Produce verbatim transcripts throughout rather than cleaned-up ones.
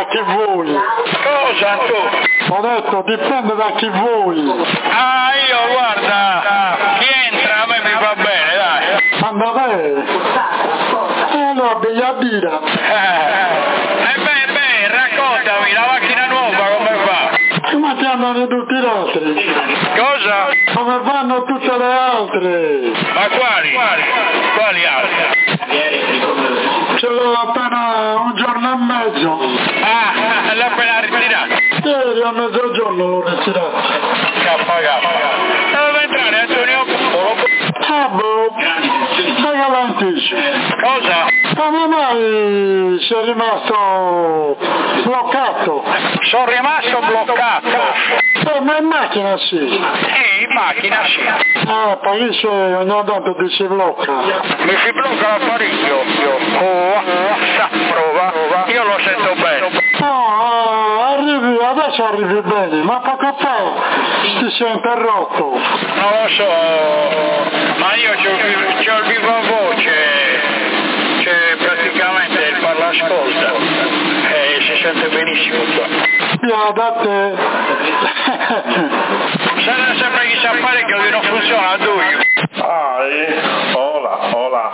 da chi vuoi. Cosa tu? Ho detto dipende da chi vuoi. Ah, io guarda, chi entra a me mi va bene, dai. Anda bene. E allora bella birra. Eh, eh beh, beh, raccontami, la macchina nuova come va? Come ti andano tutti gli altri? Cosa? Come vanno tutte le altre? Ma quali? Quali, quali altre? Ce l'ho appena un giorno e mezzo. Ah, l'ho appena ritirato. Ieri a mezzogiorno l'ho ritirato. Kappa kappa. Dove entrare, Antonio? Ah boh, sai che l'anticipo. Cosa? Come mai sei rimasto bloccato? Sono rimasto bloccato. Eh, ma in macchina sì. Sì, in macchina sì. Ah, poi se ogni tanto ti si blocca. Mi si blocca l'apparecchio. Oh, sa, prova. Io lo sento bene. Ah, arrivi, adesso arrivi bene, ma poco fa ti sei interrotto. Non lo so, ma io c'ho il, c'ho il viva voce, c'è praticamente il parlascolta e si sente benissimo qua. Io da te. Sarà sempre chi sa fare che non funziona a due. Ah, eh? Hola, hola.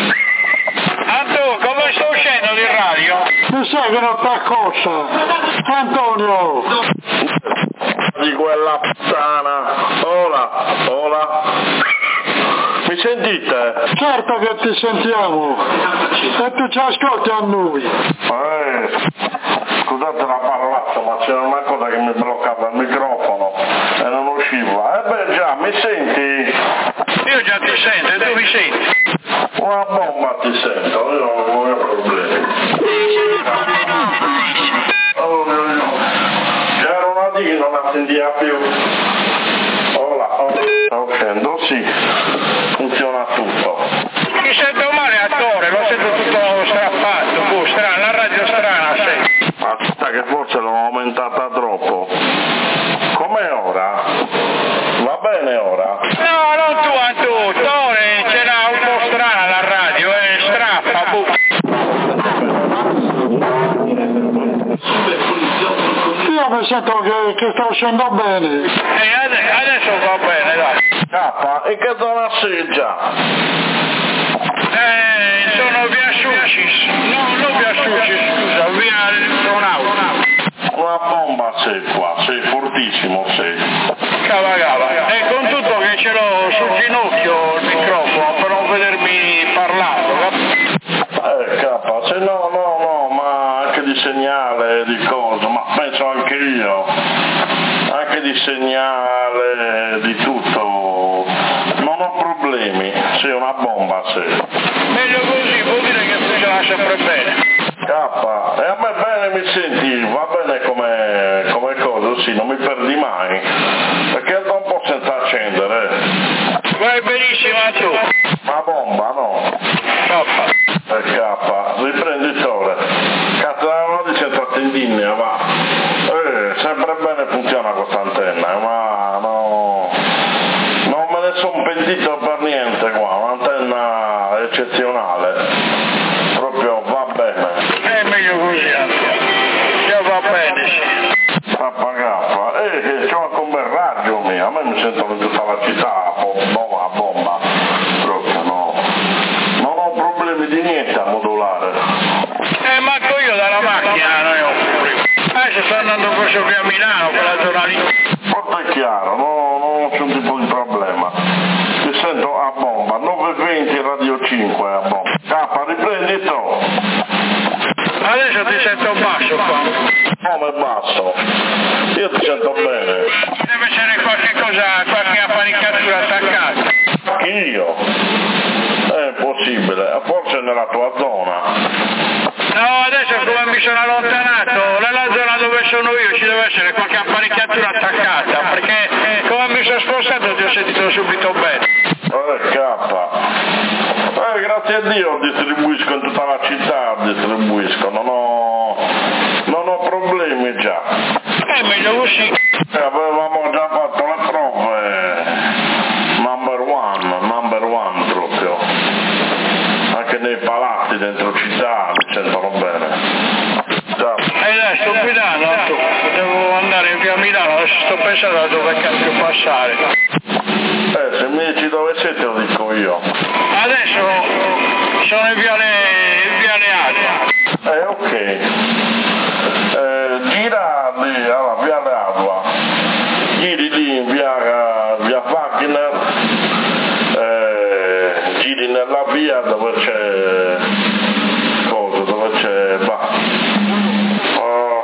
Anto, come sto uscendo di radio? Mi sai che non t'accosta? Antonio! Di quella puttana. Hola, hola. Mi sentite? Certo che ti sentiamo! E tu ci ascolti a noi! Eh, scusate la parolaccia, ma c'era una cosa che mi bloccava il microfono e non usciva. Eh beh già, mi senti? Io già ti sento, e tu mi senti? Una bomba ti sento, io non ho problemi. Oh mio Dio. C'era una D che non la sentiva più. Hola, oh, sta uscendo, sì. Funziona tutto. Mi sento male, attore, lo sento tutto strappato, boh, strano, la radio strana, sì. Aspetta che forse l'ho aumentata troppo. Com'è ora? Va bene ora? No, non tu, Anto, attore, c'era un po' strana la radio, eh, strappa, boh. Io mi sento che, che sta uscendo bene! E adesso va bene, dai. Cappa, e che zona sei già? Eh, sono via Sucis, no, non via Sucis, scusa, via Ronauto. Una bomba sei qua, sei fortissimo sei. Cava cava. E con tutto che ce l'ho sul ginocchio il microfono per non vedermi parlando, cap- Eh cappa, se no, no, no, ma anche di segnale, di cosa, ma penso anche io. Anche di segnale, di tutto. Non ho problemi, sei una bomba sei. Meglio così, vuol dire che funziona sempre bene. Cappa, e a me bene mi senti, va bene come, come cosa, sì, non mi perdi mai, perché da un po' senza accendere. Vai benissimo a tu. Ma bomba no? Papà. Eh cappa, riprenditore. Cazzo, non di senza in linea, va. Eh, sempre bene funziona questa antenna, ma no. Non me ne sono pentito per niente qua, un'antenna eccezionale. Proprio va bene. È meglio così, già va bene, sì. Cappa cappa, eh, c'ho anche un bel raggio mio, a me mi sentono in tutta la città, bomba, bomba, proprio no. Non ho problemi di niente a modulare. Eh, manco io dalla macchina non ho problemi. Adesso sto andando verso via Milano, quella zona lì. Molto è chiaro, no, non ho nessun tipo di problema. Ti sento a bomba, nove venti Radio cinque a bomba. Cappa, riprendi tu. Adesso ti sento basso qua. Come basso? Io ti sento bene. Deve essere qualche cosa, qualche apparecchiatura attaccata. Io? È possibile, forse nella tua zona. No, adesso come mi sono allontanato, nella zona dove sono io ci deve essere qualche apparecchiatura attaccata, perché come mi sono spostato ti ho sentito subito bene. Eh, cappa. Eh, grazie a Dio distribuisco in tutta la città, distribuisco, non ho, non ho problemi già. È meglio così. Eh, avevamo già fatto le prove, number one, number one proprio. Anche nei palazzi dentro città mi sentono bene. Già. E adesso so da dove cazzo passare. Eh, se mi dici dove sei te lo dico io. Adesso sono in viale, in viale Adua. Eh, ok. Eh, gira lì, alla viale Adua. Giri lì in via, via Wagner. Eh, giri nella via dove c'è cosa, dove c'è bah, oh,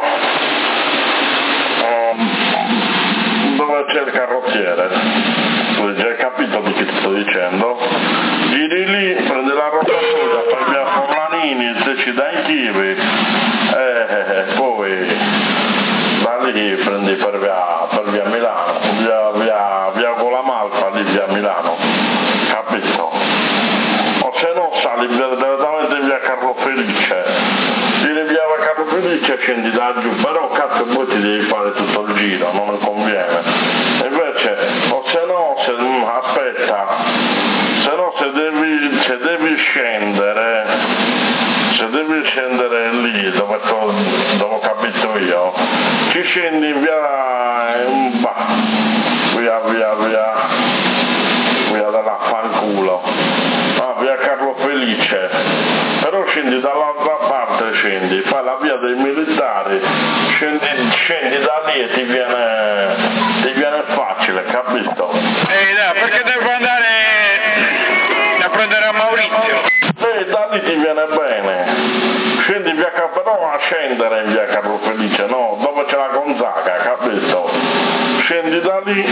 oh, dove c'è il carrozziere, tu hai già capito di che ti sto dicendo. Giri lì, prendi la rotatoria, fai via Forlanini, se ci dai i kiwi, eh, poi da lì prendi per via, per via Milano, via, via, via Golamalfa, lì via Milano, capito? O se no sali direttamente via Carlo Felice, giri via Carlo Felice e scendi da giù, però cazzo poi ti devi fare tutto il giro, non mi conviene. Invece, o se no, se, aspetta, se no se devi, se devi scendere, se devi scendere lì dove, dove ho capito io, ci scendi in via, in, bah, via, via, via, via della fanculo, ah, via Carlo Felice, però scendi dall'altra parte, scendi, fai la via dei militari, scendi, scendi da lì e ti viene, ti viene facile, capito? Ehi, dai, perché devo andare a prendere a Maurizio? Eh, da lì ti viene bene, scendi in via Carlo, però a scendere in via Carlo Felice, no, dove c'è la Gonzaga, capito? Scendi da lì,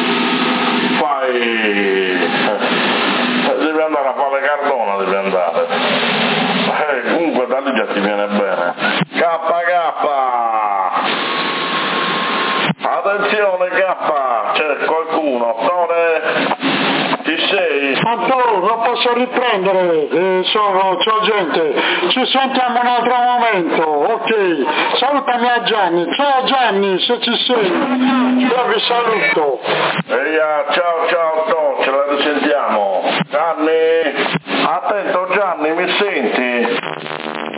fai, devi andare a fare Cardona, devi andare, eh, comunque da lì già ti viene bene. K K, attenzione K, c'è qualcuno, Tore, ci sei? Antonio, non posso riprendere, eh, sono, c'ho gente, ci sentiamo un altro momento, ok, salutami a Gianni, ciao Gianni, se ci sei, io vi saluto. Eia, ciao ciao to, ce la risentiamo. Gianni, attento Gianni, mi senti?